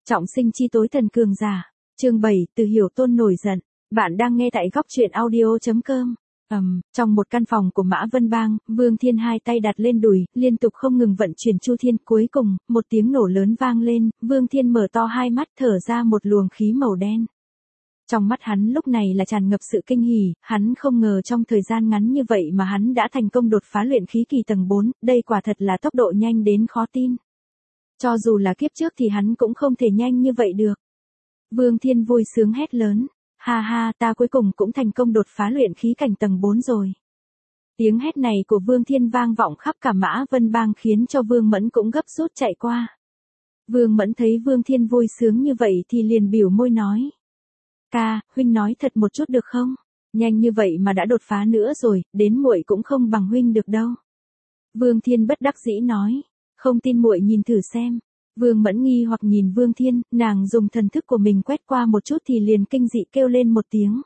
Trọng sinh chi tối thần cường giả. Chương 7, Từ Hiểu Tôn nổi giận. Bạn đang nghe tại góc truyện audio.com. Trong một căn phòng của Mã Vân Bang, Vương Thiên hai tay đặt lên đùi, liên tục không ngừng vận chuyển Chu Thiên. Cuối cùng, một tiếng nổ lớn vang lên, Vương Thiên mở to hai mắt thở ra một luồng khí màu đen. Trong mắt hắn lúc này là tràn ngập sự kinh hỉ, hắn không ngờ trong thời gian ngắn như vậy mà hắn đã thành công đột phá luyện khí kỳ tầng 4, đây quả thật là tốc độ nhanh đến khó tin. Cho dù là kiếp trước thì hắn cũng không thể nhanh như vậy được. Vương Thiên vui sướng hét lớn, ha ha, ta cuối cùng cũng thành công đột phá luyện khí cảnh tầng 4 rồi. Tiếng hét này của Vương Thiên vang vọng khắp cả Mã Vân Bang khiến cho Vương Mẫn cũng gấp rút chạy qua. Vương Mẫn thấy Vương Thiên vui sướng như vậy thì liền biểu môi nói. Ca, huynh nói thật một chút được không? Nhanh như vậy mà đã đột phá nữa rồi, đến muội cũng không bằng huynh được đâu. Vương Thiên bất đắc dĩ nói, không tin muội nhìn thử xem. Vương Mẫn nghi hoặc nhìn Vương Thiên, nàng dùng thần thức của mình quét qua một chút thì liền kinh dị kêu lên một tiếng.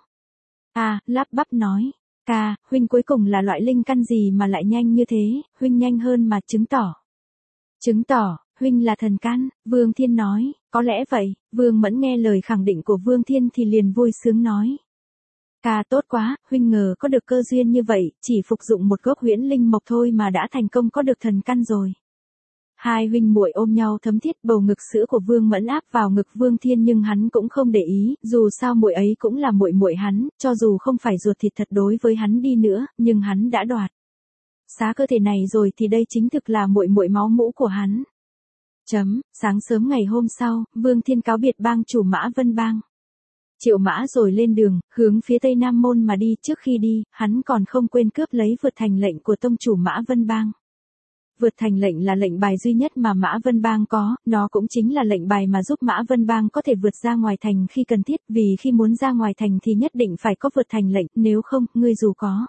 Lắp bắp nói, ca, huynh cuối cùng là loại linh căn gì mà lại nhanh như thế, huynh nhanh hơn mà chứng tỏ. Chứng tỏ, huynh là thần căn, Vương Thiên nói, có lẽ vậy. Vương Mẫn nghe lời khẳng định của Vương Thiên thì liền vui sướng nói. Ca tốt quá, huynh ngờ có được cơ duyên như vậy, chỉ phục dụng một gốc huyễn linh mộc thôi mà đã thành công có được thần căn rồi. Hai huynh muội ôm nhau thấm thiết, bầu ngực sữa của Vương Mẫn áp vào ngực Vương Thiên nhưng hắn cũng không để ý, dù sao muội ấy cũng là muội muội hắn, cho dù không phải ruột thịt thật đối với hắn đi nữa, nhưng hắn đã đoạt xá cơ thể này rồi thì đây chính thực là muội muội máu mũ của hắn. Sáng sớm ngày hôm sau, Vương Thiên cáo biệt bang chủ Mã Vân Bang. Triệu mã rồi lên đường, hướng phía Tây Nam Môn mà đi. Trước khi đi, hắn còn không quên cướp lấy vượt thành lệnh của tông chủ Mã Vân Bang. Vượt thành lệnh là lệnh bài duy nhất mà Mã Vân Bang có, nó cũng chính là lệnh bài mà giúp Mã Vân Bang có thể vượt ra ngoài thành khi cần thiết, vì khi muốn ra ngoài thành thì nhất định phải có vượt thành lệnh, nếu không, ngươi dù có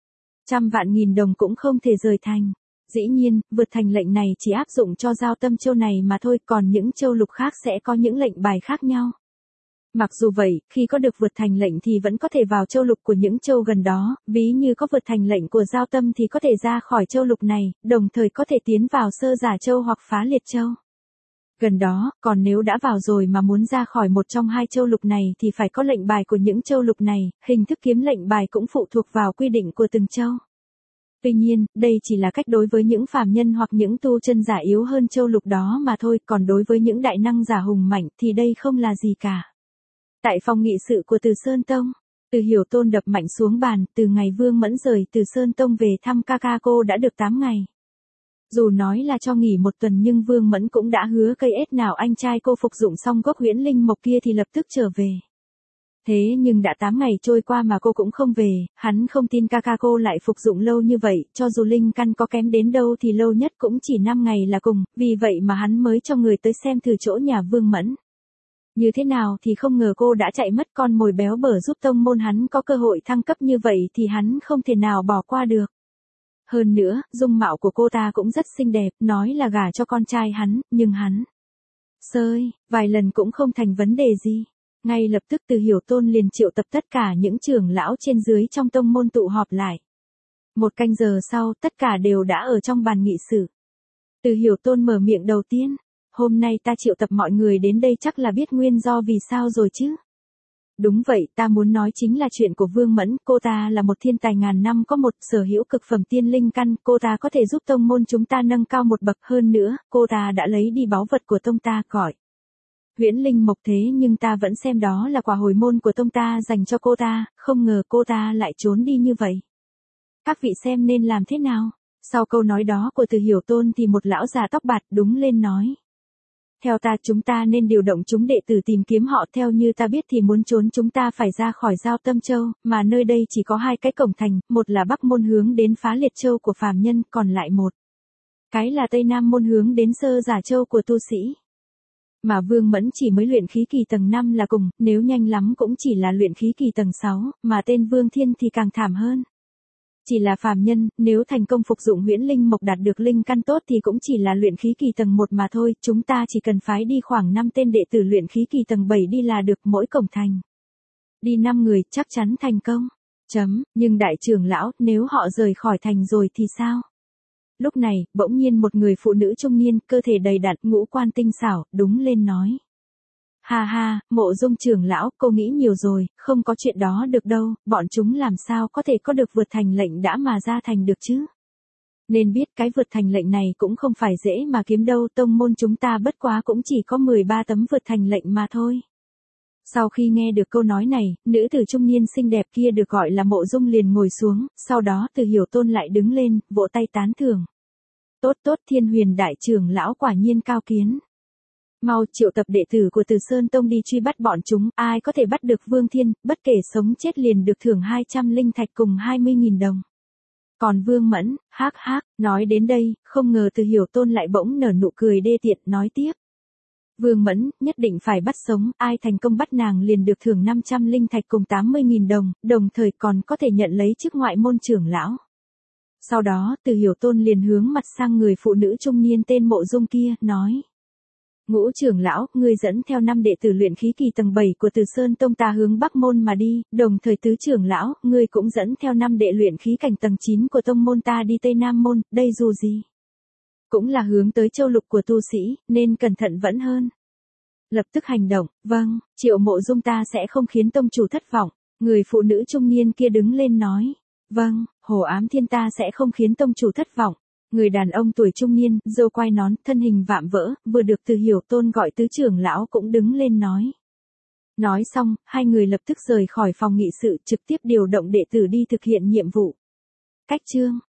100.000 đồng cũng không thể rời thành. Dĩ nhiên, vượt thành lệnh này chỉ áp dụng cho Giao Tâm Châu này mà thôi, còn những châu lục khác sẽ có những lệnh bài khác nhau. Mặc dù vậy, khi có được vượt thành lệnh thì vẫn có thể vào châu lục của những châu gần đó, ví như có vượt thành lệnh của Giao Tâm thì có thể ra khỏi châu lục này, đồng thời có thể tiến vào Sơ Giả Châu hoặc Phá Liệt Châu gần đó, còn nếu đã vào rồi mà muốn ra khỏi một trong hai châu lục này thì phải có lệnh bài của những châu lục này, hình thức kiếm lệnh bài cũng phụ thuộc vào quy định của từng châu. Tuy nhiên, đây chỉ là cách đối với những phàm nhân hoặc những tu chân giả yếu hơn châu lục đó mà thôi, còn đối với những đại năng giả hùng mạnh thì đây không là gì cả. Tại phòng nghị sự của Từ Sơn Tông, Từ Hiểu Tôn đập mạnh xuống bàn, từ ngày Vương Mẫn rời Từ Sơn Tông về thăm ca cô đã được 8 ngày. Dù nói là cho nghỉ một tuần nhưng Vương Mẫn cũng đã hứa cây ết nào anh trai cô phục dụng xong gốc huyễn linh mộc kia thì lập tức trở về. Thế nhưng đã 8 ngày trôi qua mà cô cũng không về, hắn không tin ca cô lại phục dụng lâu như vậy, cho dù linh căn có kém đến đâu thì lâu nhất cũng chỉ 5 ngày là cùng, vì vậy mà hắn mới cho người tới xem thử chỗ nhà Vương Mẫn. Như thế nào thì không ngờ cô đã chạy mất, con mồi béo bở giúp tông môn hắn có cơ hội thăng cấp như vậy thì hắn không thể nào bỏ qua được. Hơn nữa, dung mạo của cô ta cũng rất xinh đẹp, nói là gả cho con trai hắn, nhưng hắn sơi, vài lần cũng không thành vấn đề gì. Ngay lập tức Từ Hiểu Tôn liền triệu tập tất cả những trưởng lão trên dưới trong tông môn tụ họp lại. 1 canh giờ sau, tất cả đều đã ở trong bàn nghị sự. Từ Hiểu Tôn mở miệng đầu tiên. Hôm nay ta triệu tập mọi người đến đây chắc là biết nguyên do vì sao rồi chứ. Đúng vậy, ta muốn nói chính là chuyện của Vương Mẫn, cô ta là một thiên tài ngàn năm có một, sở hữu cực phẩm tiên linh căn, cô ta có thể giúp tông môn chúng ta nâng cao một bậc, hơn nữa, cô ta đã lấy đi báu vật của tông ta gọi huyễn linh mộc, thế nhưng ta vẫn xem đó là quà hồi môn của tông ta dành cho cô ta, không ngờ cô ta lại trốn đi như vậy. Các vị xem nên làm thế nào? Sau câu nói đó của Từ Hiểu Tôn thì một lão già tóc bạc đúng lên nói. Theo ta, chúng ta nên điều động chúng đệ tử tìm kiếm họ. Theo như ta biết thì muốn trốn chúng ta phải ra khỏi Giao Tâm Châu, mà nơi đây chỉ có 2 cái cổng thành, một là Bắc Môn hướng đến Phá Liệt Châu của phàm nhân, còn lại một cái là Tây Nam Môn hướng đến Sơ Giả Châu của tu sĩ. Mà Vương Mẫn chỉ mới luyện khí kỳ tầng 5 là cùng, nếu nhanh lắm cũng chỉ là luyện khí kỳ tầng 6, mà tên Vương Thiên thì càng thảm hơn. Chỉ là phàm nhân, nếu thành công phục dụng huyễn linh mộc đạt được linh căn tốt thì cũng chỉ là luyện khí kỳ tầng 1 mà thôi, chúng ta chỉ cần phái đi khoảng 5 tên đệ tử luyện khí kỳ tầng 7 đi là được, mỗi cổng thành đi 5 người, chắc chắn thành công. Nhưng đại trưởng lão, nếu họ rời khỏi thành rồi thì sao? Lúc này, bỗng nhiên một người phụ nữ trung niên, cơ thể đầy đặn, ngũ quan tinh xảo, đúng lên nói. Ha ha, Mộ Dung trưởng lão, cô nghĩ nhiều rồi, không có chuyện đó được đâu, bọn chúng làm sao có thể có được vượt thành lệnh đã mà ra thành được chứ. Nên biết cái vượt thành lệnh này cũng không phải dễ mà kiếm đâu, tông môn chúng ta bất quá cũng chỉ có 13 tấm vượt thành lệnh mà thôi. Sau khi nghe được câu nói này, nữ tử trung niên xinh đẹp kia được gọi là Mộ Dung liền ngồi xuống, sau đó Từ Hiểu Tôn lại đứng lên, vỗ tay tán thưởng. Tốt tốt, Thiên Huyền đại trưởng lão quả nhiên cao kiến. Mau triệu tập đệ tử của Từ Sơn Tông đi truy bắt bọn chúng, ai có thể bắt được Vương Thiên, bất kể sống chết liền được thưởng 200 linh thạch cùng 20.000 đồng. Còn Vương Mẫn, hắc hắc, nói đến đây, không ngờ Từ Hiểu Tôn lại bỗng nở nụ cười đê tiện, nói tiếp. Vương Mẫn, nhất định phải bắt sống, ai thành công bắt nàng liền được thưởng 500 linh thạch cùng 80.000 đồng, đồng thời còn có thể nhận lấy chức ngoại môn trưởng lão. Sau đó, Từ Hiểu Tôn liền hướng mặt sang người phụ nữ trung niên tên Mộ Dung kia, nói. Ngũ trưởng lão, ngươi dẫn theo 5 đệ tử luyện khí kỳ tầng 7 của Từ Sơn Tông ta hướng Bắc Môn mà đi, đồng thời tứ trưởng lão, ngươi cũng dẫn theo 5 đệ luyện khí cảnh tầng 9 của tông môn ta đi Tây Nam Môn, đây dù gì cũng là hướng tới châu lục của tu sĩ, nên cẩn thận vẫn hơn. Lập tức hành động, vâng, Triệu Mộ Dung ta sẽ không khiến tông chủ thất vọng, người phụ nữ trung niên kia đứng lên nói. Vâng, Hồ Ám Thiên ta sẽ không khiến tông chủ thất vọng. Người đàn ông tuổi trung niên, râu quai nón, thân hình vạm vỡ, vừa được Từ Hiểu Tôn gọi tứ trưởng lão cũng đứng lên nói. Nói xong, hai người lập tức rời khỏi phòng nghị sự trực tiếp điều động đệ tử đi thực hiện nhiệm vụ. Cách chương